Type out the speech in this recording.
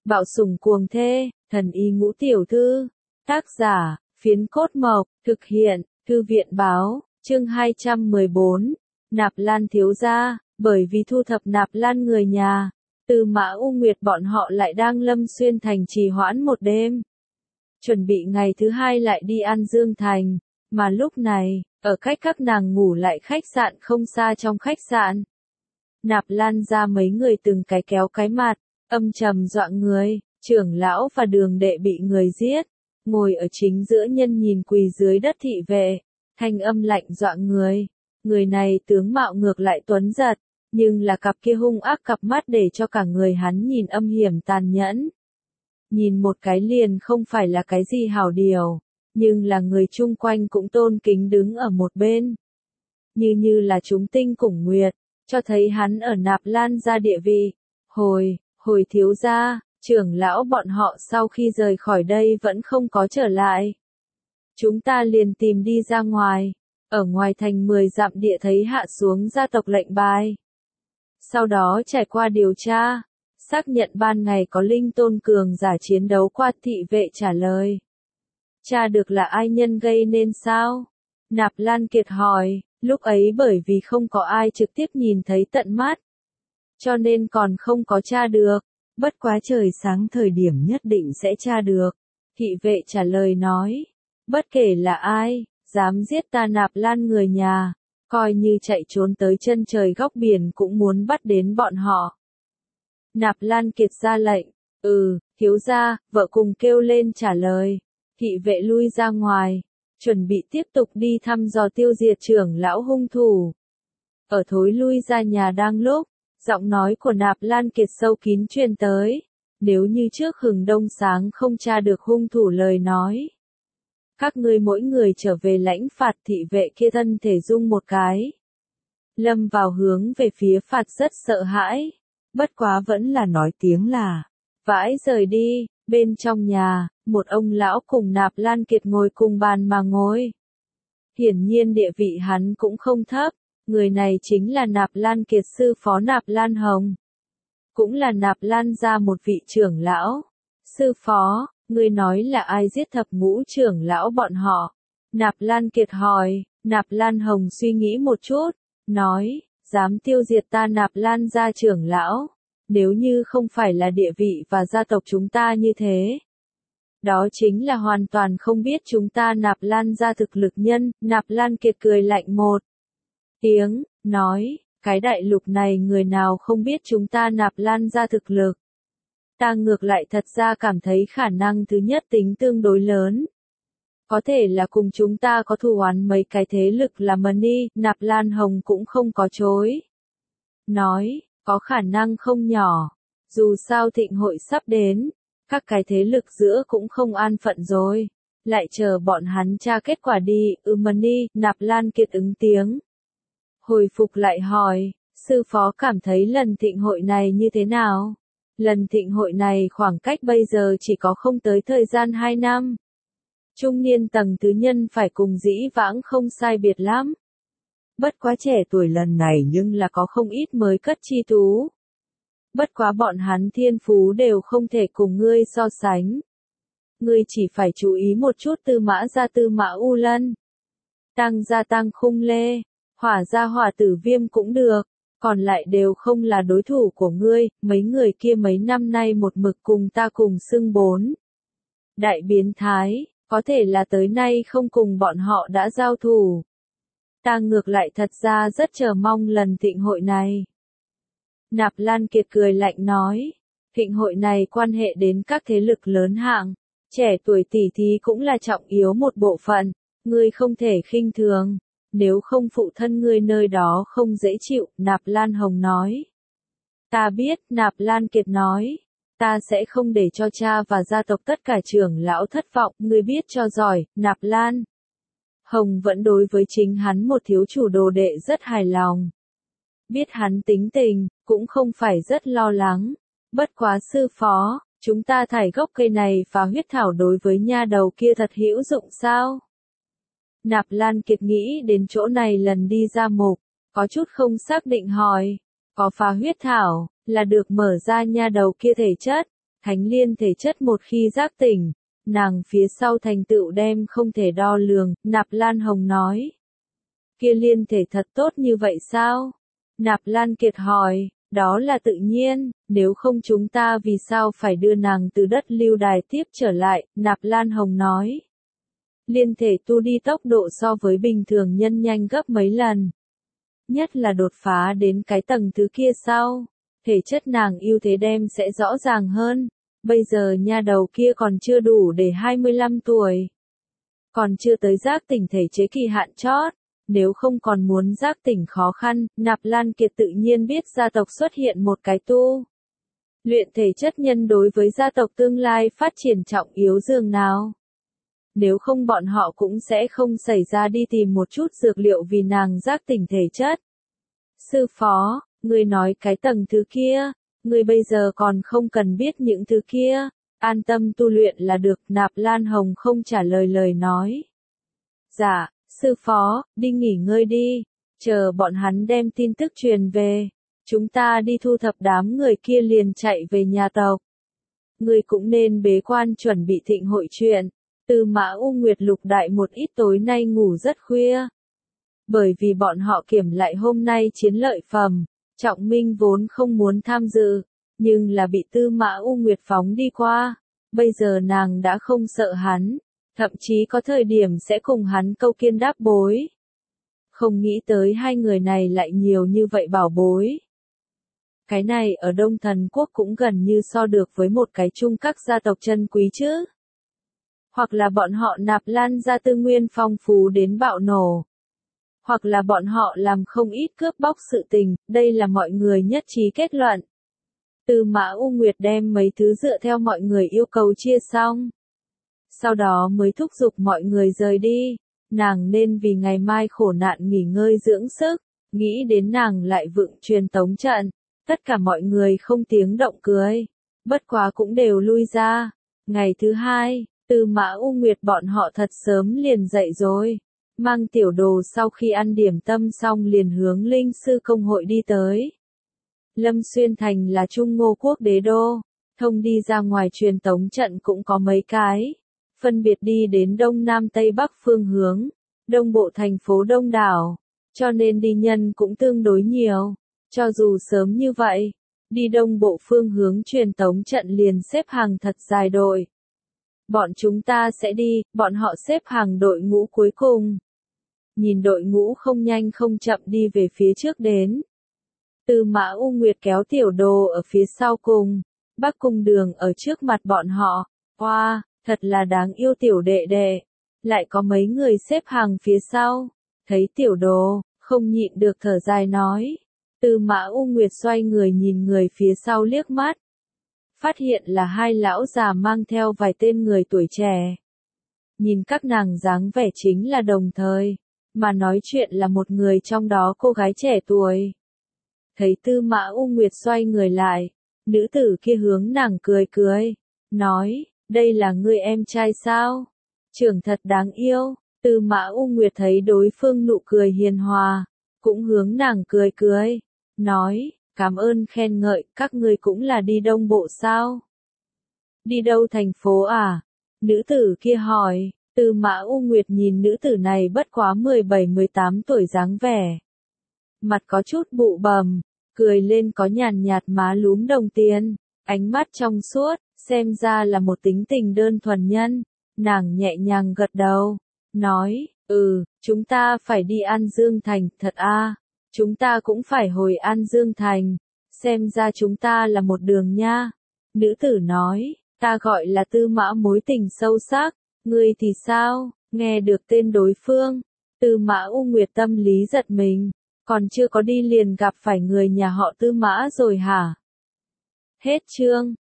Bạo sủng cuồng thê, thần y ngũ tiểu thư. Tác giả, Phiến Cốt Mộc, thực hiện, Thư viện báo, chương 214. Nạp Lan thiếu gia, bởi vì thu thập Nạp Lan người nhà, Tư Mã U Nguyệt bọn họ lại đang Lâm Xuyên thành trì hoãn một đêm. Chuẩn bị ngày thứ hai lại đi An Dương thành, mà lúc này, ở cách các nàng ngủ lại khách sạn không xa trong khách sạn. Nạp Lan ra mấy người từng cái kéo cái mặt, âm trầm dọa người, trưởng lão và đường đệ bị người giết, ngồi ở chính giữa nhân nhìn quỳ dưới đất thị vệ, thanh âm lạnh dọa người. Người này tướng mạo ngược lại tuấn giật, nhưng là cặp kia hung ác cặp mắt để cho cả người hắn nhìn âm hiểm tàn nhẫn. Nhìn một cái liền không phải là cái gì hảo điều, nhưng là người chung quanh cũng tôn kính đứng ở một bên. Như là chúng tinh cùng nguyệt, cho thấy hắn ở Nạp Lan gia địa vị. Hồi thiếu gia, trưởng lão bọn họ sau khi rời khỏi đây vẫn không có trở lại. Chúng ta liền tìm đi ra ngoài, ở ngoài thành 10 dặm địa thấy hạ xuống gia tộc lệnh bài. Sau đó trải qua điều tra, xác nhận ban ngày có linh tôn cường giả chiến đấu qua, thị vệ trả lời. Tra được là ai nhân gây nên sao? Nạp Lan Kiệt hỏi, lúc ấy bởi vì không có ai trực tiếp nhìn thấy tận mắt, cho nên còn không có tra được, bất quá trời sáng thời điểm nhất định sẽ tra được. Thị vệ trả lời nói, bất kể là ai, dám giết ta Nạp Lan người nhà, coi như chạy trốn tới chân trời góc biển cũng muốn bắt đến bọn họ. Nạp Lan Kiệt ra lệnh, thiếu gia, vợ cùng kêu lên trả lời. Thị vệ lui ra ngoài, chuẩn bị tiếp tục đi thăm dò tiêu diệt trưởng lão hung thủ. Ở thối lui ra nhà đang lúc, giọng nói của Nạp Lan Kiệt sâu kín truyền tới, nếu như trước hừng đông sáng không tra được hung thủ lời nói. Các ngươi mỗi người trở về lãnh phạt. Thị vệ kia thân thể rung một cái, lâm vào hướng về phía phạt rất sợ hãi, bất quá vẫn là nói tiếng là, vãi rời đi. Bên trong nhà, một ông lão cùng Nạp Lan Kiệt ngồi cùng bàn mà ngồi. Hiển nhiên địa vị hắn cũng không thấp, người này chính là Nạp Lan Kiệt sư phó Nạp Lan Hồng. Cũng là Nạp Lan gia một vị trưởng lão. Sư phó, ngươi nói là ai giết thập ngũ trưởng lão bọn họ? Nạp Lan Kiệt hỏi. Nạp Lan Hồng suy nghĩ một chút, nói, dám tiêu diệt ta Nạp Lan gia trưởng lão. Nếu như không phải là địa vị và gia tộc chúng ta như thế, đó chính là hoàn toàn không biết chúng ta Nạp Lan gia thực lực nhân. Nạp Lan Kiệt cười lạnh một tiếng, nói, cái đại lục này người nào không biết chúng ta Nạp Lan gia thực lực. Ta ngược lại thật ra cảm thấy khả năng thứ nhất tính tương đối lớn. Có thể là cùng chúng ta có thù oán mấy cái thế lực là Mani. Nạp Lan Hồng cũng không có chối. Nói, có khả năng không nhỏ. Dù sao thịnh hội sắp đến, các cái thế lực giữa cũng không an phận rồi. Lại chờ bọn hắn tra kết quả đi. Mani. Nạp Lan Kiệt ứng tiếng. Hồi phục lại hỏi, sư phó cảm thấy lần thịnh hội này như thế nào? Lần thịnh hội này khoảng cách bây giờ chỉ có không tới thời gian 2 năm. Trung niên tầng thứ nhân phải cùng dĩ vãng không sai biệt lắm. Bất quá trẻ tuổi lần này nhưng là có không ít mới cất chi tú. Bất quá bọn hắn thiên phú đều không thể cùng ngươi so sánh. Ngươi chỉ phải chú ý một chút. Tư Mã gia Tư Mã U Lân, Tăng gia Tăng Khung Lê, Hỏa gia Hỏa Tử Viêm cũng được, còn lại đều không là đối thủ của ngươi. Mấy người kia mấy năm nay một mực cùng ta cùng xưng 4 đại biến thái, có thể là tới nay không cùng bọn họ đã giao thủ. Ta ngược lại thật ra rất chờ mong lần thịnh hội này. Nạp Lan Kiệt cười lạnh nói, thịnh hội này quan hệ đến các thế lực lớn hạng, trẻ tuổi tỷ thí cũng là trọng yếu một bộ phận, ngươi không thể khinh thường, nếu không phụ thân ngươi nơi đó không dễ chịu. Nạp Lan Hồng nói. Ta biết. Nạp Lan Kiệt nói, ta sẽ không để cho cha và gia tộc tất cả trưởng lão thất vọng. Ngươi biết cho giỏi. Nạp Lan Hồng vẫn đối với chính hắn một thiếu chủ đồ đệ rất hài lòng. Biết hắn tính tình, cũng không phải rất lo lắng. Bất quá sư phó, chúng ta thải gốc cây này và huyết thảo đối với nha đầu kia thật hữu dụng sao? Nạp Lan Kiệt nghĩ đến chỗ này lần đi ra mục, có chút không xác định hỏi, có phá huyết thảo, là được mở ra nha đầu kia thể chất, Thánh liên thể chất một khi giác tỉnh, nàng phía sau thành tựu đem không thể đo lường, Nạp Lan Hồng nói. Kia liên thể thật tốt như vậy sao? Nạp Lan Kiệt hỏi, đó là tự nhiên, nếu không chúng ta vì sao phải đưa nàng từ đất lưu đài tiếp trở lại, Nạp Lan Hồng nói. Liên thể tu đi tốc độ so với bình thường nhân nhanh gấp mấy lần. Nhất là đột phá đến cái tầng thứ kia sau, thể chất nàng ưu thế đem sẽ rõ ràng hơn. Bây giờ nha đầu kia còn chưa đủ để 25 tuổi. Còn chưa tới giác tỉnh thể chế kỳ hạn chót. Nếu không còn muốn giác tỉnh khó khăn, Nạp Lan Kiệt tự nhiên biết gia tộc xuất hiện một cái tu luyện thể chất nhân đối với gia tộc tương lai phát triển trọng yếu dường nào. Nếu không bọn họ cũng sẽ không xảy ra đi tìm một chút dược liệu vì nàng giác tỉnh thể chất. Sư phó, người nói cái tầng thứ kia, người bây giờ còn không cần biết những thứ kia, an tâm tu luyện là được, Nạp Lan Hồng không trả lời lời nói. Dạ, sư phó, đi nghỉ ngơi đi, chờ bọn hắn đem tin tức truyền về, chúng ta đi thu thập đám người kia liền chạy về nhà tộc. Người cũng nên bế quan chuẩn bị thịnh hội chuyện. Tư Mã U Nguyệt lục đại một ít tối nay ngủ rất khuya. Bởi vì bọn họ kiểm lại hôm nay chiến lợi phẩm, Trọng Minh vốn không muốn tham dự, nhưng là bị Tư Mã U Nguyệt phóng đi qua. Bây giờ nàng đã không sợ hắn, thậm chí có thời điểm sẽ cùng hắn câu kiên đáp bối. Không nghĩ tới hai người này lại nhiều như vậy bảo bối. Cái này ở Đông Thần Quốc cũng gần như so được với một cái chung các gia tộc chân quý chứ. Hoặc là bọn họ Nạp Lan ra tư nguyên phong phú đến bạo nổ. Hoặc là bọn họ làm không ít cướp bóc sự tình, đây là mọi người nhất trí kết luận. Tư Mã U Nguyệt đem mấy thứ dựa theo mọi người yêu cầu chia xong. Sau đó mới thúc giục mọi người rời đi, nàng nên vì ngày mai khổ nạn nghỉ ngơi dưỡng sức, nghĩ đến nàng lại vựng truyền tống trận, tất cả mọi người không tiếng động cười, bất quá cũng đều lui ra. Ngày thứ hai, Tư Mã U Nguyệt bọn họ thật sớm liền dậy rồi, mang tiểu đồ sau khi ăn điểm tâm xong liền hướng linh sư công hội đi tới. Lâm Xuyên Thành là Trung Ngô quốc đế đô, thông đi ra ngoài truyền tống trận cũng có mấy cái, phân biệt đi đến đông nam tây bắc phương hướng, đông bộ thành phố đông đảo, cho nên đi nhân cũng tương đối nhiều, cho dù sớm như vậy, đi đông bộ phương hướng truyền tống trận liền xếp hàng thật dài đội. Bọn chúng ta sẽ đi, bọn họ xếp hàng đội ngũ cuối cùng. Nhìn đội ngũ không nhanh không chậm đi về phía trước đến. Tư Mã U Nguyệt kéo tiểu đồ ở phía sau cùng, Bắc Cung Đường ở trước mặt bọn họ. Wow, thật là đáng yêu tiểu đệ đệ. Lại có mấy người xếp hàng phía sau. Thấy tiểu đồ, không nhịn được thở dài nói. Tư Mã U Nguyệt xoay người nhìn người phía sau liếc mắt. Phát hiện là hai lão già mang theo vài tên người tuổi trẻ. Nhìn các nàng dáng vẻ chính là đồng thời, mà nói chuyện là một người trong đó cô gái trẻ tuổi. Thấy Tư Mã U Nguyệt xoay người lại, nữ tử kia hướng nàng cười cười, nói, đây là người em trai sao? Trưởng thật đáng yêu. Tư Mã U Nguyệt thấy đối phương nụ cười hiền hòa, cũng hướng nàng cười cười, nói, cảm ơn khen ngợi, các ngươi cũng là đi đông bộ sao? Đi đâu thành phố à? Nữ tử kia hỏi. Tư Mã U Nguyệt nhìn nữ tử này bất quá 17-18 tuổi dáng vẻ. Mặt có chút bụ bầm, cười lên có nhàn nhạt má lúm đồng tiền, ánh mắt trong suốt, xem ra là một tính tình đơn thuần nhân. Nàng nhẹ nhàng gật đầu, nói, chúng ta phải đi An Dương Thành, thật à, chúng ta cũng phải hồi An Dương Thành, xem ra chúng ta là một đường nha. Nữ tử nói, ta gọi là Tư Mã mối tình sâu sắc. Ngươi thì sao? Nghe được tên đối phương, Tư Mã U Nguyệt tâm lý giật mình, còn chưa có đi liền gặp phải người nhà họ Tư Mã rồi hả? Hết chương.